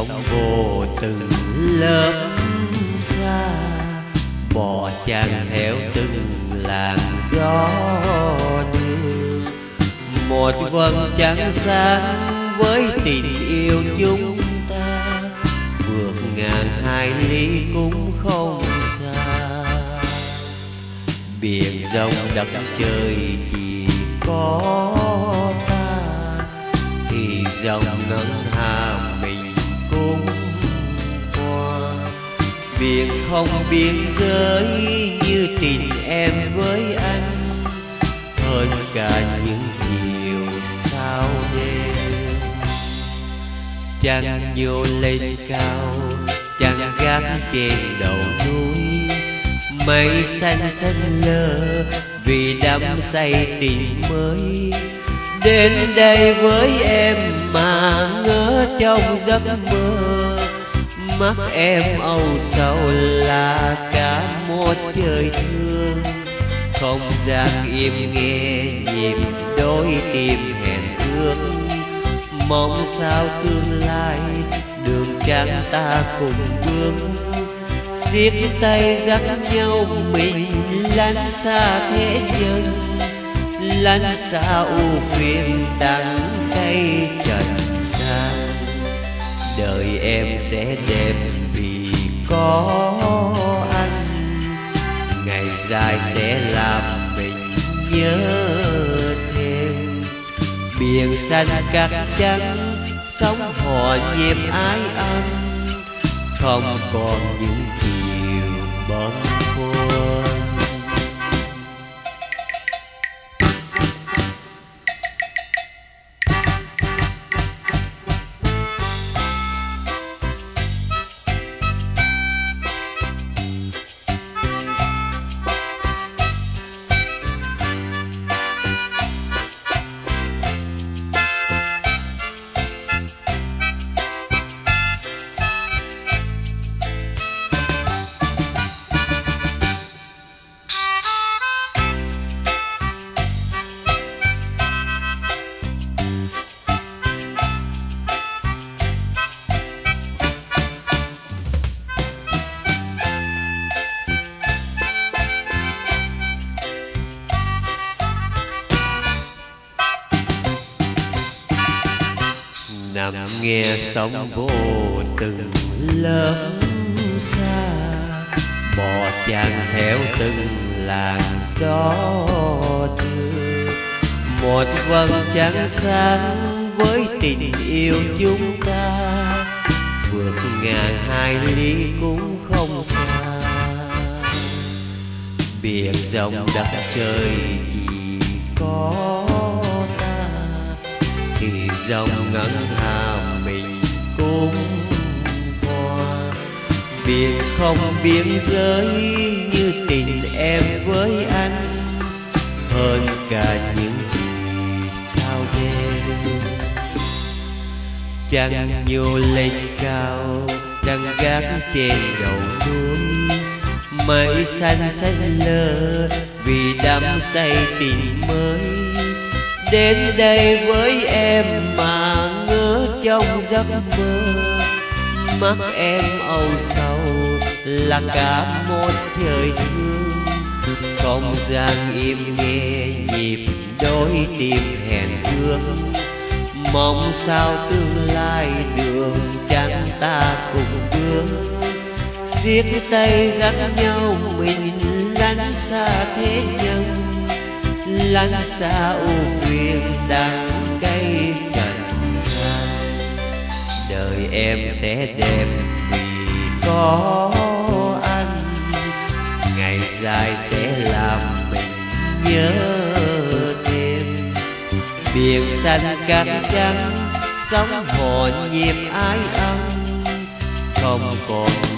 sóng vô từng lớp xa, bò chan theo từng làn gió đưa. Một vầng trăng sáng với tình yêu chúng ta, vượt ngàn hải lý cũng không xa. Biển rộng đất trời chỉ có ta, thì dòng ngân hà mình cũng qua. Biển không biên giới như tình em với anh, hơn cả những chiều sao đêm. Trăng nhô lên cao, trăng gác trên đầu núi, mây xanh xanh lơ vì đắm say tình mới. Đến đây với em mà ngỡ trong giấc mơ, mắt em âu sầu là cả một trời thương. Không gian im nghe nhịp đôi tim hẹn ước, mong sao tương lai đường trắng ta cùng bước. Siết tay dắt nhau mình lăn xa thế nhân, lăn xa ưu phiền đắng cay trần gian. Đời em sẽ đẹp vì có anh, ngày dài sẽ làm mình nhớ thêm. Biển xanh cát trắng, sóng hò nhịp ái ân, không còn những chiều bâng khuâng. Nằm nghe sóng vô từng lớp xa, bò chan theo từng làn gió đưa. Một vầng trăng sáng với tình yêu chúng ta, vượt ngàn hải lý cũng không xa. Biển rộng đất trời chỉ có ta, thì dòng ngân hà mình cũng qua. Biển không biên giới như tình em với anh, hơn cả những vì sao đêm. Trăng nhô lên cao, trăng gác trên đầu núi, mây xanh xanh lơ vì đắm say tình mới. Đến đây với em mà ngỡ trong giấc mơ, mắt em âu sầu là cả một trời thương. Không gian im nghe nhịp đôi tim hẹn ước, mong sao tương lai đường trắng ta cùng bước. Siết tay dắt nhau mình lăn xa thế nhân, lăn xa ưu phiền đắng cay trần gian. Đời em sẽ đẹp vì có anh, ngày dài sẽ làm mình nhớ thêm. Biển xanh cát trắng, sóng hò nhịp ái ân, không còn